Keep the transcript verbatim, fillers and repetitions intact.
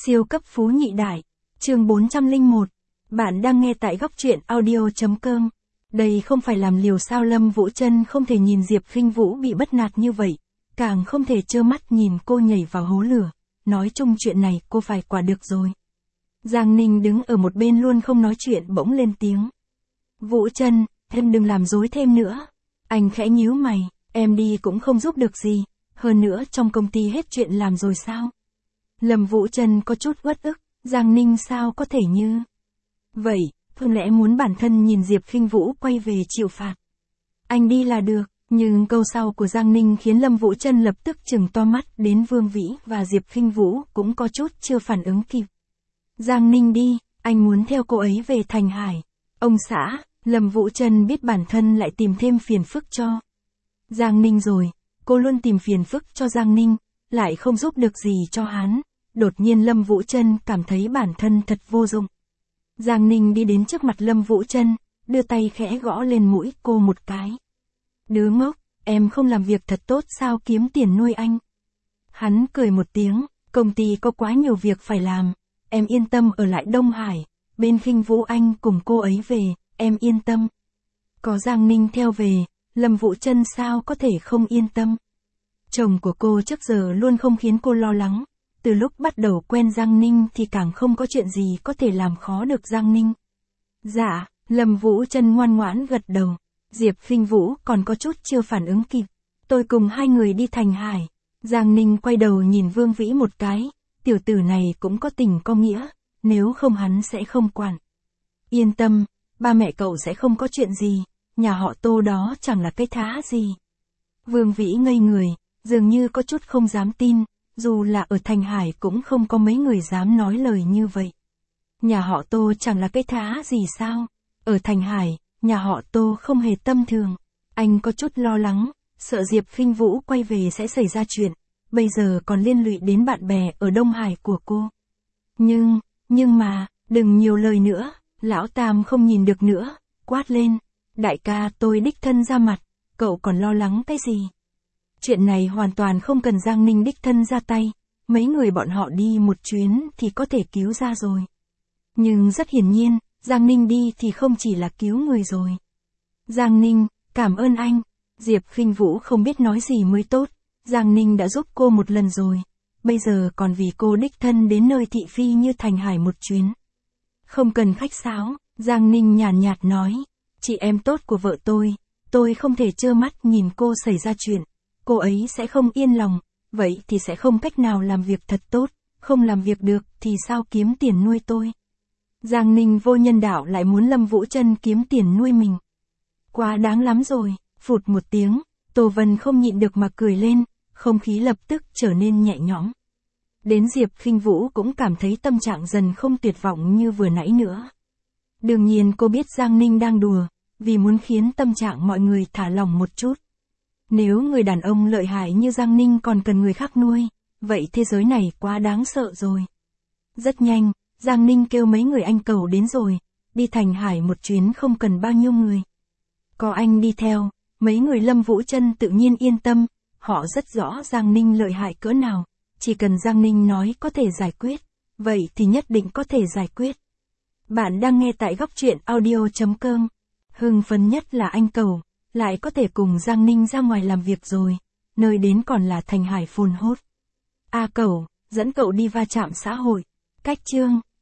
Siêu cấp phú nhị đại. Chương bốn trăm lẻ một. Bạn đang nghe tại góc truyện audio chấm com. Đây không phải làm liều sao Lâm Vũ Trân không thể nhìn Diệp Khinh Vũ bị bắt nạt như vậy, càng không thể trơ mắt nhìn cô nhảy vào hố lửa. Nói chung chuyện này cô phải quả được rồi. Giang Ninh đứng ở một bên luôn không nói chuyện bỗng lên tiếng. Vũ Trân, em đừng làm dối thêm nữa. Anh khẽ nhíu mày, em đi cũng không giúp được gì, hơn nữa trong công ty hết chuyện làm rồi sao? Lâm Vũ Trân có chút uất ức, Giang Ninh sao có thể như vậy, không lẽ muốn bản thân nhìn Diệp Khinh Vũ quay về chịu phạt. Anh đi là được, nhưng câu sau của Giang Ninh khiến Lâm Vũ Trân lập tức trừng to mắt, đến Vương Vĩ và Diệp Khinh Vũ cũng có chút chưa phản ứng kịp. Giang Ninh đi, anh muốn theo cô ấy về Thành Hải. Ông xã, Lâm Vũ Trân biết bản thân lại tìm thêm phiền phức cho Giang Ninh rồi, cô luôn tìm phiền phức cho Giang Ninh, lại không giúp được gì cho hắn. Đột nhiên Lâm Vũ Trân cảm thấy bản thân thật vô dụng. Giang Ninh đi đến trước mặt Lâm Vũ Trân, đưa tay khẽ gõ lên mũi cô một cái. Đứa ngốc, em không làm việc thật tốt sao kiếm tiền nuôi anh? Hắn cười một tiếng, công ty có quá nhiều việc phải làm, em yên tâm ở lại Đông Hải, bên Khinh Vũ anh cùng cô ấy về, em yên tâm. Có Giang Ninh theo về, Lâm Vũ Trân sao có thể không yên tâm? Chồng của cô trước giờ luôn không khiến cô lo lắng, từ lúc bắt đầu quen Giang Ninh thì càng không có chuyện gì có thể làm khó được Giang Ninh. Dạ, Lâm Vũ Trân ngoan ngoãn gật đầu. Diệp Khinh Vũ còn có chút chưa phản ứng kịp. Tôi cùng hai người đi Thành Hải. Giang Ninh quay đầu nhìn Vương Vĩ một cái, tiểu tử này cũng có tình có nghĩa, nếu không hắn sẽ không quản. Yên tâm, ba mẹ cậu sẽ không có chuyện gì, nhà họ Tô đó chẳng là cái thá gì. Vương Vĩ ngây người, dường như có chút không dám tin, dù là ở Thành Hải cũng không có mấy người dám nói lời như vậy. Nhà họ Tô chẳng là cái thá gì sao? Ở Thành Hải, nhà họ Tô không hề tâm thường. Anh có chút lo lắng, sợ Diệp Khinh Vũ quay về sẽ xảy ra chuyện, bây giờ còn liên lụy đến bạn bè ở Đông Hải của cô. Nhưng, nhưng mà, đừng nhiều lời nữa, lão Tam không nhìn được nữa, quát lên. Đại ca tôi đích thân ra mặt, cậu còn lo lắng cái gì? Chuyện này hoàn toàn không cần Giang Ninh đích thân ra tay, mấy người bọn họ đi một chuyến thì có thể cứu ra rồi. Nhưng rất hiển nhiên, Giang Ninh đi thì không chỉ là cứu người rồi. Giang Ninh, cảm ơn anh. Diệp Khinh Vũ không biết nói gì mới tốt, Giang Ninh đã giúp cô một lần rồi, bây giờ còn vì cô đích thân đến nơi thị phi như Thành Hải một chuyến. Không cần khách sáo, Giang Ninh nhàn nhạt nói, chị em tốt của vợ tôi, tôi không thể trơ mắt nhìn cô xảy ra chuyện. Cô ấy sẽ không yên lòng, vậy thì sẽ không cách nào làm việc thật tốt, không làm việc được thì sao kiếm tiền nuôi tôi. Giang Ninh vô nhân đạo lại muốn Lâm Vũ Trân kiếm tiền nuôi mình. Quá đáng lắm rồi, phụt một tiếng, Tô Vân không nhịn được mà cười lên, không khí lập tức trở nên nhẹ nhõm. Đến Diệp Khinh Vũ cũng cảm thấy tâm trạng dần không tuyệt vọng như vừa nãy nữa. Đương nhiên cô biết Giang Ninh đang đùa, vì muốn khiến tâm trạng mọi người thả lỏng một chút. Nếu người đàn ông lợi hại như Giang Ninh còn cần người khác nuôi, vậy thế giới này quá đáng sợ rồi. Rất nhanh, Giang Ninh kêu mấy người anh cầu đến rồi, đi Thành Hải một chuyến không cần bao nhiêu người. Có anh đi theo, mấy người Lâm Vũ Trân tự nhiên yên tâm, họ rất rõ Giang Ninh lợi hại cỡ nào, chỉ cần Giang Ninh nói có thể giải quyết, vậy thì nhất định có thể giải quyết. Bạn đang nghe tại góc truyện audio chấm com. Hưng phấn nhất là anh cầu, lại có thể cùng Giang Ninh ra ngoài làm việc rồi, nơi đến còn là Thành Hải phồn hốt. A Cầu, dẫn cậu đi va chạm xã hội. Cách chương